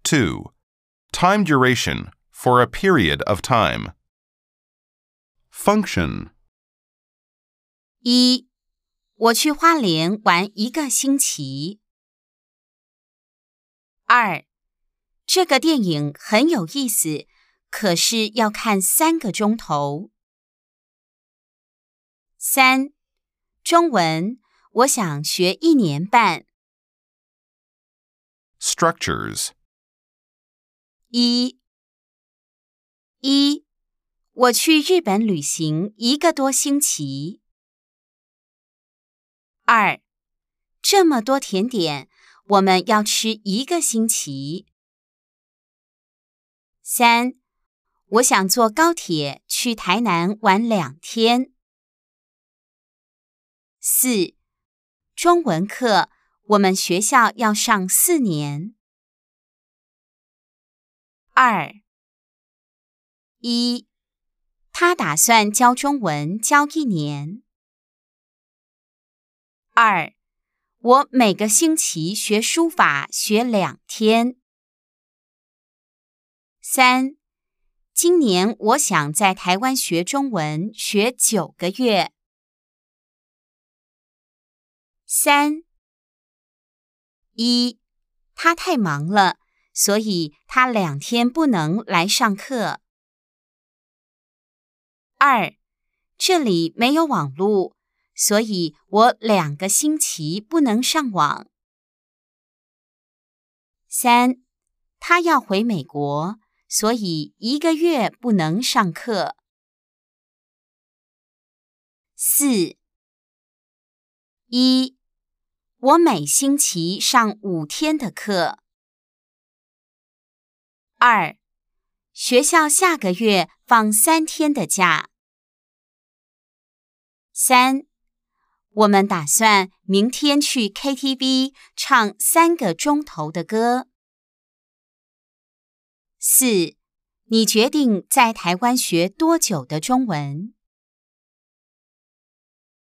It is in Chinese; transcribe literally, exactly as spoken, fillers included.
two. Time duration, for a period of time. Function. 一，我去花莲玩一个星期。二，这个电影很有意思，可是要看三个钟头。三，中文，我想学一年半。 Structures. 一，一，我去日本旅行一个多星期。二，这么多甜点，我们要吃一个星期。三，我想坐高铁去台南玩两天。四，中文课，我们学校要上四年。二，一，他打算教中文教一年。二，我每个星期学书法学两天。三，今年我想在台湾学中文学九个月。三，一，他太忙了，所以他两天不能来上课。二，这里没有网路，所以我两个星期不能上网。三，他要回美国，所以一个月不能上课。四，一，我每星期上五天的课。二，学校下个月放三天的假。三，我们打算明天去 K T V 唱三个钟头的歌。四，你决定在台湾学多久的中文？